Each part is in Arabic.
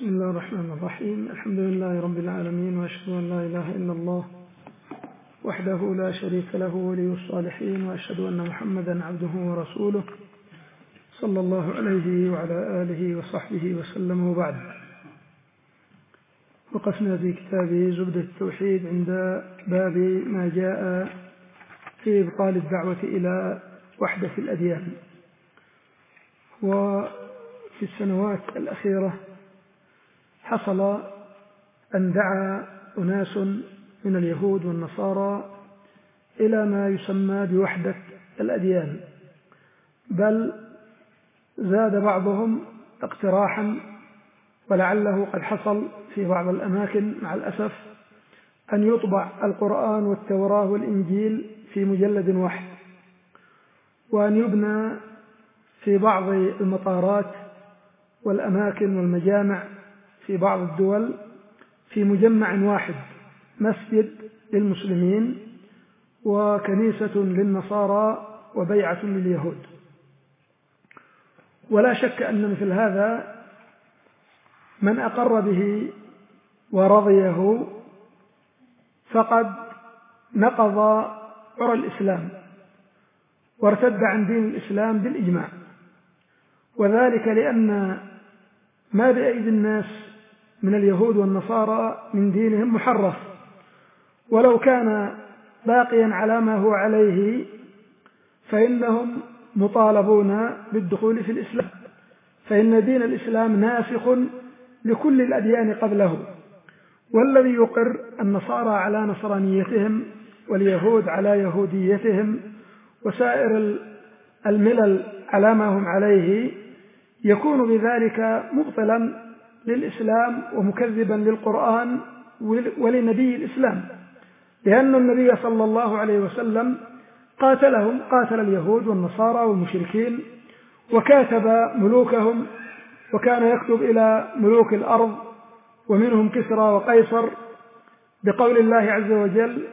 بسم الله الرحمن الرحيم. الحمد لله رب العالمين، وأشهد أن لا إله إلا الله وحده لا شريك له ولي الصالحين، وأشهد أن محمدا عبده ورسوله صلى الله عليه وعلى آله وصحبه وسلم. وبعد، وقفنا في كتاب زبدة التوحيد عند باب ما جاء في إبطال الدعوة إلى وحدة الأديان. وفي السنوات الأخيرة حصل أن دعا أناس من اليهود والنصارى إلى ما يسمى بوحدة الأديان، بل زاد بعضهم اقتراحا، ولعله قد حصل في بعض الأماكن مع الأسف، أن يطبع القرآن والتوراة والإنجيل في مجلد واحد، وأن يبنى في بعض المطارات والأماكن والمجامع في بعض الدول في مجمع واحد، مسجد للمسلمين وكنيسة للنصارى وبيعة لليهود. ولا شك أن مثل هذا من أقر به ورضيه فقد نقض عرى الإسلام وارتد عن دين الإسلام بالإجماع، وذلك لأن ما بأيدي الناس من اليهود والنصارى من دينهم محرف، ولو كان باقيا على ما هو عليه فإنهم مطالبون بالدخول في الإسلام، فإن دين الإسلام ناسخ لكل الأديان قبله، والذي يقر النصارى على نصرانيتهم واليهود على يهوديتهم وسائر الملل على ما هم عليه يكون بذلك مبطلا للإسلام ومكذبا للقرآن ولنبي الإسلام، لأن النبي صلى الله عليه وسلم قاتلهم، قاتل اليهود والنصارى والمشركين، وكاتب ملوكهم، وكان يكتب إلى ملوك الأرض ومنهم كسرى وقيصر بقول الله عز وجل،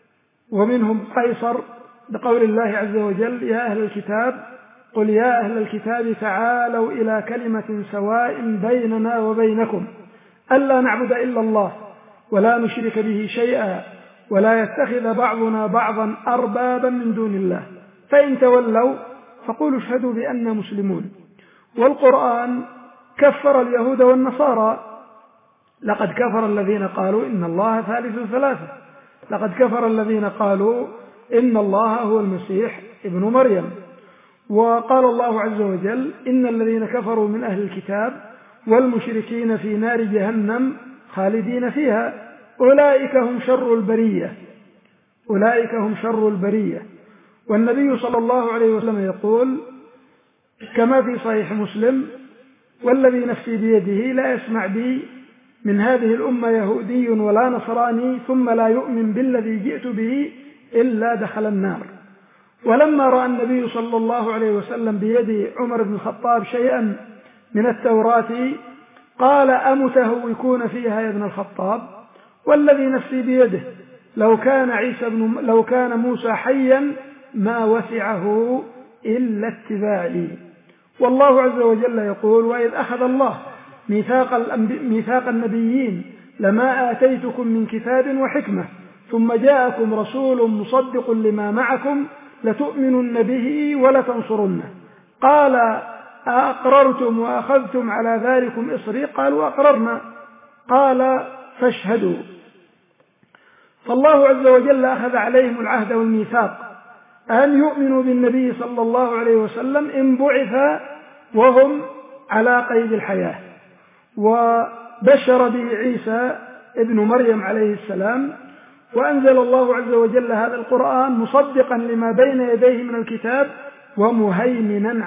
ومنهم قيصر بقول الله عز وجل: يا أهل الكتاب قل يا أهل الكتاب تعالوا إلى كلمة سواء بيننا وبينكم ألا نعبد إلا الله ولا نشرك به شيئا ولا يتخذ بعضنا بعضا أربابا من دون الله فإن تولوا فقولوا اشهدوا بأننا مسلمون. والقرآن كفر اليهود والنصارى: لقد كفر الذين قالوا إن الله ثالث ثلاثة، لقد كفر الذين قالوا إن الله هو المسيح ابن مريم. وقال الله عز وجل: إن الذين كفروا من أهل الكتاب والمشركين في نار جهنم خالدين فيها أولئك هم شر البرية، أولئك هم شر البرية. والنبي صلى الله عليه وسلم يقول كما في صحيح مسلم: والذي نفسي بيده لا يسمع بي من هذه الأمة يهودي ولا نصراني ثم لا يؤمن بالذي جئت به إلا دخل النار. ولما رأى النبي صلى الله عليه وسلم بيد عمر بن الخطاب شيئا من التوراة قال: أمتهوكون فيها يا ابن الخطاب؟ والذي نفسي بيده لو كان موسى حيا ما وسعه إلا اتباعي. والله عز وجل يقول: وإذ أخذ الله ميثاق النبيين لما آتيتكم من كتاب وحكمة ثم جاءكم رسول مصدق لما معكم لتؤمنن به ولتنصرنه. قال: أأقررتم وأخذتم على ذلكم إصري؟ قالوا: أقررنا. قال: فاشهدوا. فالله عز وجل أخذ عليهم العهد والميثاق أن يؤمنوا بالنبي صلى الله عليه وسلم إن بعث وهم على قيد الحياة، وبشر به عيسى ابن مريم عليه السلام، وأنزل الله عز وجل هذا القرآن مصدقا لما بين يديه من الكتاب ومهيمنا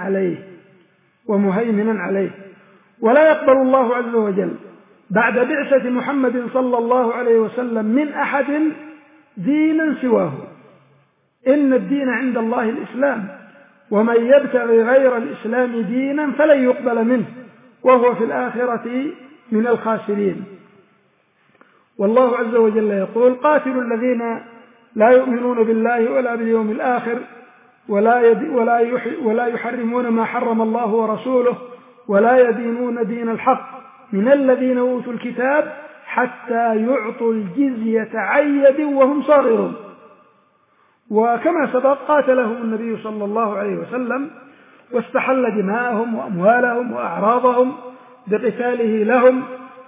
عليه. ولا يقبل الله عز وجل بعد بعثة محمد صلى الله عليه وسلم من أحد دينا سواه، إن الدين عند الله الإسلام، ومن يبتغي غير الإسلام دينا فلن يقبل منه وهو في الآخرة من الخاسرين. والله عز وجل يقول: قاتلوا الذين لا يؤمنون بالله ولا باليوم الآخر ولا يحرمون ما حرم الله ورسوله ولا يدينون دين الحق من الذين أوتوا الكتاب حتى يعطوا الجزية عن يد وهم صاغرون. وكما سبق قاتلهم النبي صلى الله عليه وسلم واستحل دماءهم وأموالهم وأعراضهم بقتاله لهم.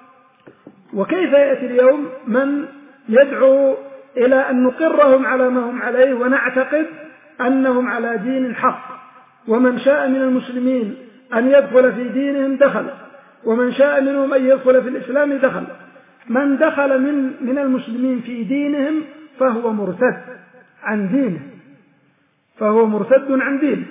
وكيف يأتي اليوم من يدعو إلى أن نقرهم على ما هم عليه ونعتقد أنهم على دين حق، ومن شاء من المسلمين أن يدخل في دينهم دخل، ومن شاء منهم أن يدخل في الإسلام دخل. من دخل من المسلمين في دينهم فهو مرتد عن دينه، فهو مرتد عن دينه،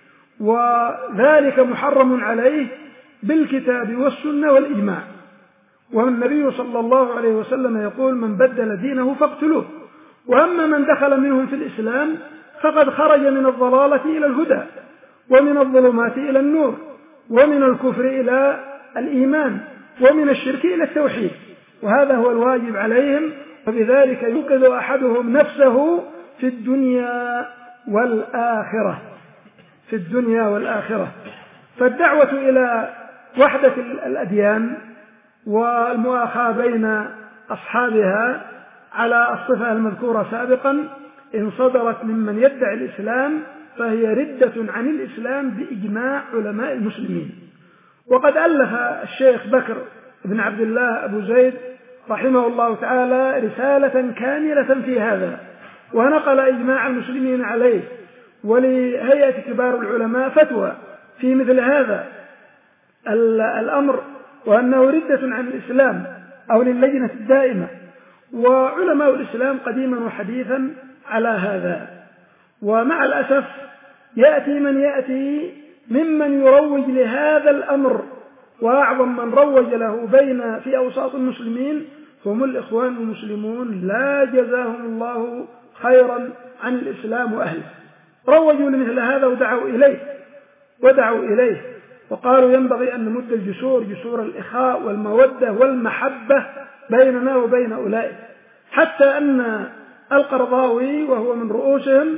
وذلك محرم عليه بالكتاب والسنة والإجماع. والنبي صلى الله عليه وسلم يقول: من بدل دينه فاقتلوه. وأما من دخل منهم في الإسلام فقد خرج من الضلالة إلى الهدى، ومن الظلمات إلى النور، ومن الكفر إلى الإيمان، ومن الشرك إلى التوحيد، وهذا هو الواجب عليهم. وبذلك ينقذ أحدهم نفسه في الدنيا والآخرة، في الدنيا والآخرة. فالدعوة إلى وحدة الأديان والمؤاخاة بين أصحابها على الصفة المذكورة سابقا إن صدرت ممن يدعي الإسلام فهي ردة عن الإسلام بإجماع علماء المسلمين. وقد ألف الشيخ بكر بن عبد الله أبو زيد رحمه الله تعالى رسالة كاملة في هذا، ونقل إجماع المسلمين عليه، ولهيئة كبار العلماء فتوى في مثل هذا الأمر، وأنه ردة عن الإسلام، أو للجنة الدائمة، وعلماء الإسلام قديما وحديثا على هذا. ومع الأسف يأتي من يأتي ممن يروج لهذا الأمر، وأعظم من روج له في أوساط المسلمين هم الإخوان المسلمون، لا جزاهم الله خيرا عن الإسلام وأهله. روجوا لمثل هذا ودعوا إليه وقالوا ينبغي أن نمد جسور الإخاء والمودة والمحبة بيننا وبين أولئك، حتى أن القرضاوي وهو من رؤوسهم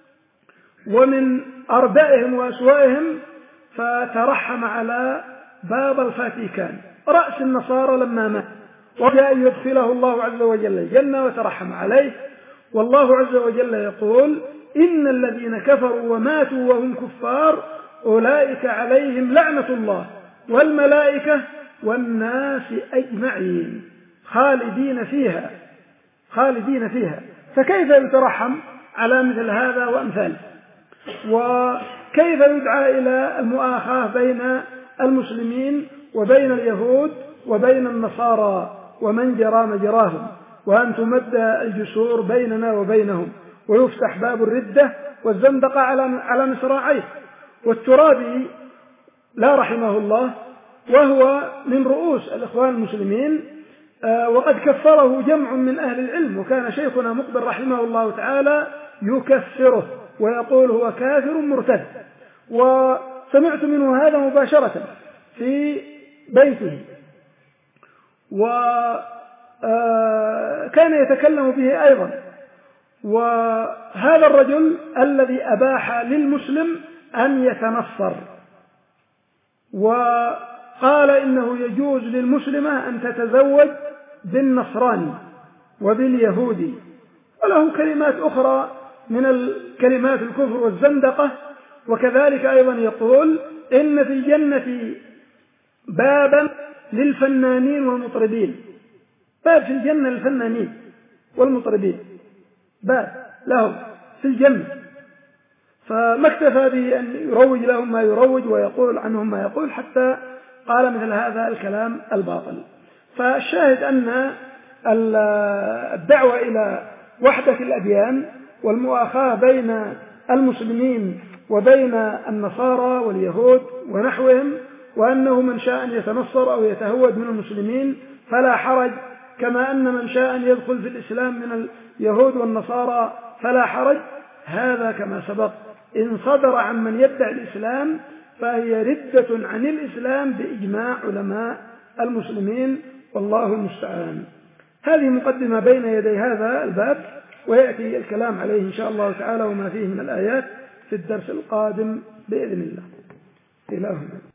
ومن أردائهم وأسوائهم فترحم على باب الفاتيكان رأس النصارى لما مات، وجاء يدخله الله عز وجل الجنة وترحم عليه. والله عز وجل يقول: إن الذين كفروا وماتوا وهم كفار أولئك عليهم لعنة الله والملائكة والناس أجمعين خالدين فيها. فكيف يترحم على مثل هذا وأمثاله؟ وكيف يدعى إلى المؤاخاة بين المسلمين وبين اليهود وبين النصارى ومن جرى مجراهم، وأن تمد الجسور بيننا وبينهم، ويفتح باب الردة والزندقة على مصراعيه؟ والترابي لا رحمه الله وهو من رؤوس الإخوان المسلمين، وقد كفره جمع من أهل العلم، وكان شيخنا مقبل رحمه الله تعالى يكفره ويقول هو كافر مرتد. وسمعت منه هذا مباشرة في بيته، وكان يتكلم به أيضا. وهذا الرجل الذي أباح للمسلم أن يتنصر، وقال إنه يجوز للمسلمة أن تتزوج بالنصراني وباليهودي، وله كلمات أخرى من الكلمات الكفر والزندقة. وكذلك أيضا يقول إن في الجنة بابا للفنانين والمطربين، باب في الجنة للفنانين والمطربين، باب لهم في الجنة. فما اكتفى بأن يروج لهم ما يروج ويقول عنهم ما يقول، حتى قال مثل هذا الكلام الباطل. فالشاهد أن الدعوة إلى وحدة الأديان والمؤاخاة بين المسلمين وبين النصارى واليهود ونحوهم، وأنه من شاء أن يتنصر أو يتهود من المسلمين فلا حرج، كما أن من شاء أن يدخل في الإسلام من اليهود والنصارى فلا حرج، هذا كما سبق إن صدر عن من يدعي الإسلام فهي ردة عن الإسلام بإجماع علماء المسلمين، والله المستعان. هذه مقدمة بين يدي هذا الباب، ويأتي الكلام عليه إن شاء الله تعالى وما فيه من الآيات في الدرس القادم بإذن الله. إلهنا